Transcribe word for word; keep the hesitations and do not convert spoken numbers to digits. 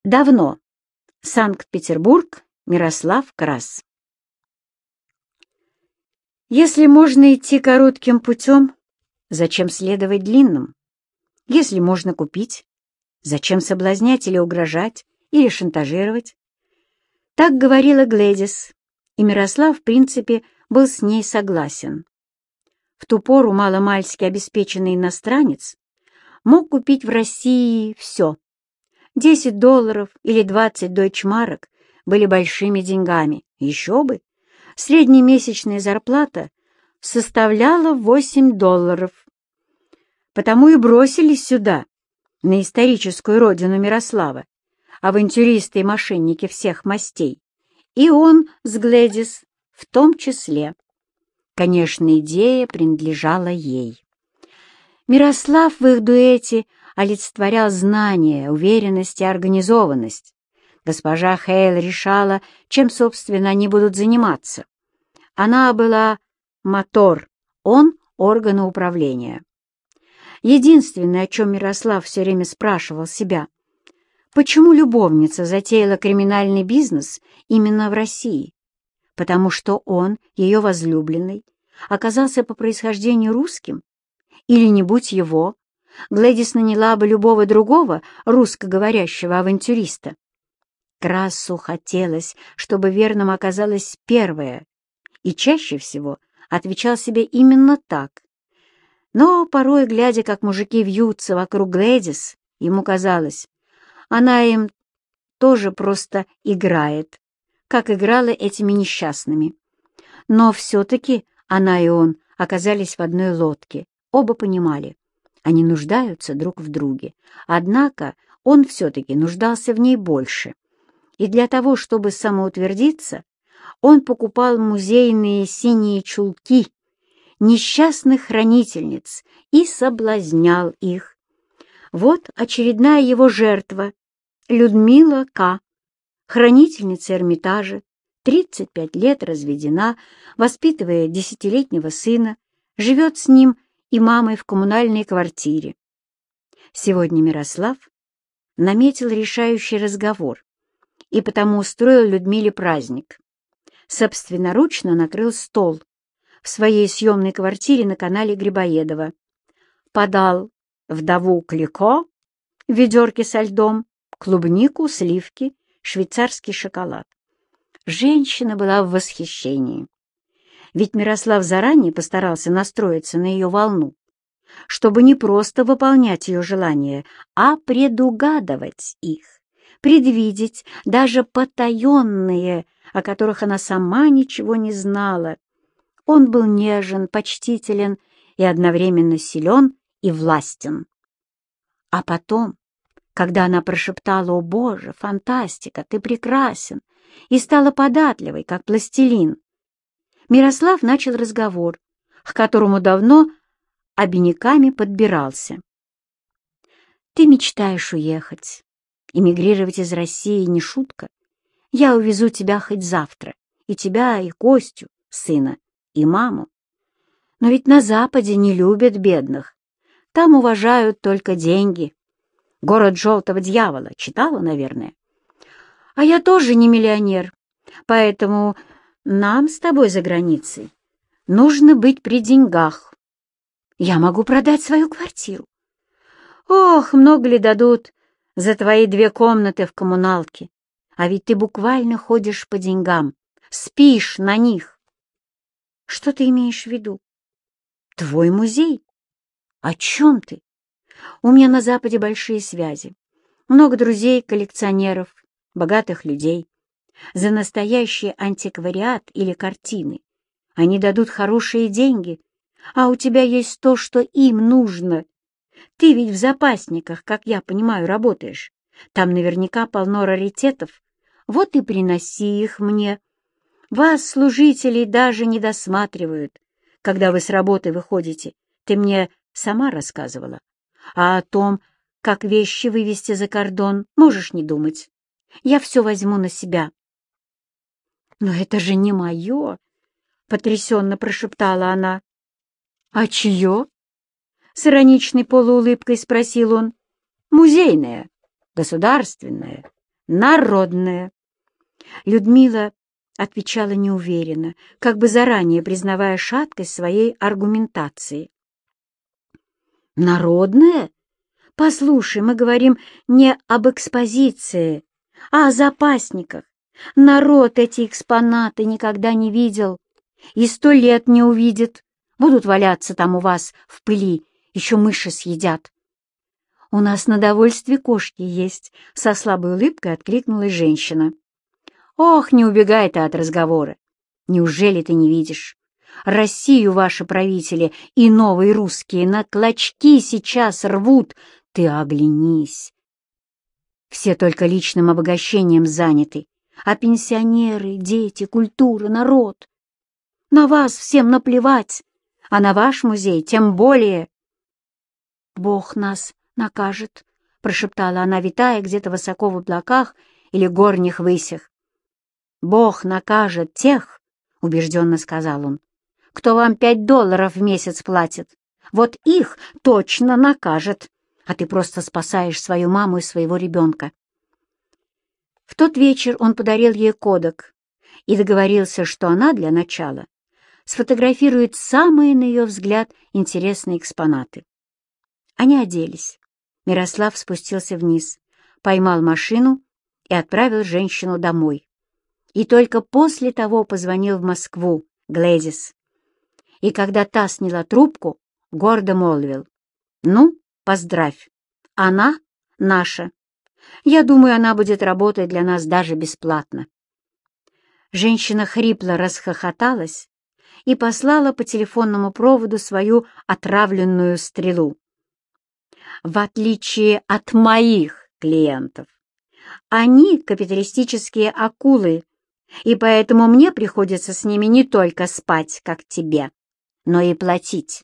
Давно. Санкт-Петербург, Мирослав Крас. Если можно идти коротким путем, зачем следовать длинным? Если можно купить, зачем соблазнять или угрожать, или шантажировать? Так говорила Глэдис, и Мирослав, в принципе, был с ней согласен. В ту пору маломальски обеспеченный иностранец мог купить в России все. Десять долларов или двадцать дойчмарок были большими деньгами. Еще бы! Среднемесячная зарплата составляла восемь долларов. Потому и бросились сюда, на историческую родину Мирослава, авантюристы и мошенники всех мастей, и он с Глэдис в том числе. Конечно, идея принадлежала ей. Мирослав в их дуэте олицетворял знание, уверенность и организованность. Госпожа Хейл решала, чем, собственно, они будут заниматься. Она была мотор, он — органы управления. Единственное, о чем Мирослав все время спрашивал себя, почему любовница затеяла криминальный бизнес именно в России? Потому что он, ее возлюбленный, оказался по происхождению русским? Или, не будь его, Глэдис наняла бы любого другого русскоговорящего авантюриста? Красу хотелось, чтобы верным оказалась первая, и чаще всего отвечал себе именно так. Но порой, глядя, как мужики вьются вокруг Глэдис, ему казалось, она им тоже просто играет, как играла этими несчастными. Но все-таки она и он оказались в одной лодке, оба понимали, они нуждаются друг в друге, однако он все-таки нуждался в ней больше. И для того, чтобы самоутвердиться, он покупал музейные синие чулки несчастных хранительниц и соблазнял их. Вот очередная его жертва — Людмила К., хранительница Эрмитажа, тридцать пять лет разведена, воспитывая десятилетнего сына, живет с ним и мамой в коммунальной квартире. Сегодня Мирослав наметил решающий разговор и потому устроил Людмиле праздник. Собственноручно накрыл стол в своей съемной квартире на канале Грибоедова. Подал вдову Клико в ведерке со льдом, клубнику, сливки, швейцарский шоколад. Женщина была в восхищении. Ведь Мирослав заранее постарался настроиться на ее волну, чтобы не просто выполнять ее желания, а предугадывать их, предвидеть даже потаенные, о которых она сама ничего не знала. Он был нежен, почтителен и одновременно силен и властен. А потом, когда она прошептала: «О, Боже, фантастика, ты прекрасен!» и стала податливой, как пластилин, Мирослав начал разговор, к которому давно обиняками подбирался. «Ты мечтаешь уехать. Эмигрировать из России не шутка. Я увезу тебя хоть завтра, и тебя, и Костю, сына, и маму. Но ведь на Западе не любят бедных. Там уважают только деньги. «Город желтого дьявола» читала, наверное. А я тоже не миллионер, поэтому нам с тобой за границей нужно быть при деньгах. Я могу продать свою квартиру. Ох, много ли дадут за твои две комнаты в коммуналке? А ведь ты буквально ходишь по деньгам, спишь на них. Что ты имеешь в виду? Твой музей? О чем ты? У меня на Западе большие связи, много друзей, коллекционеров, богатых людей. За настоящий антиквариат или картины они дадут хорошие деньги, а у тебя есть то, что им нужно. Ты ведь в запасниках, как я понимаю, работаешь. Там наверняка полно раритетов. Вот и приноси их мне. Вас, служителей, даже не досматривают, когда вы с работы выходите. Ты мне сама рассказывала. А о том, как вещи вывести за кордон, можешь не думать. Я все возьму на себя. «Но это же не мое!» — потрясенно прошептала она. «А чье?» — с ироничной полуулыбкой спросил он. «Музейное, государственное, народное. Людмила отвечала неуверенно, как бы заранее признавая шаткость своей аргументации. «Народное? Послушай, мы говорим не об экспозиции, а о запасниках. Народ эти экспонаты никогда не видел и сто лет не увидит. Будут валяться там у вас в пыли, еще мыши съедят». «У нас на довольствие кошки есть», — со слабой улыбкой откликнулась женщина. «Ох, не убегай ты от разговора! Неужели ты не видишь? Россию ваши правители и новые русские на клочки сейчас рвут. Ты оглянись! Все только личным обогащением заняты, а пенсионеры, дети, культура, народ. На вас всем наплевать, а на ваш музей тем более». «Бог нас накажет», — прошептала она, витая где-то высоко в облаках или горних высях. «Бог накажет тех, — убежденно сказал он, — кто вам пять долларов в месяц платит. Вот их точно накажет, а ты просто спасаешь свою маму и своего ребенка». В тот вечер он подарил ей кодек и договорился, что она для начала сфотографирует самые, на ее взгляд, интересные экспонаты. Они оделись. Мирослав спустился вниз, поймал машину и отправил женщину домой. И только после того позвонил в Москву, Глэдис. И когда та сняла трубку, гордо молвил: «Ну, поздравь, она наша. Я думаю, она будет работать для нас даже бесплатно». Женщина хрипло расхохоталась и послала по телефонному проводу свою отравленную стрелу. «В отличие от моих клиентов, они капиталистические акулы, и поэтому мне приходится с ними не только спать, как тебе, но и платить.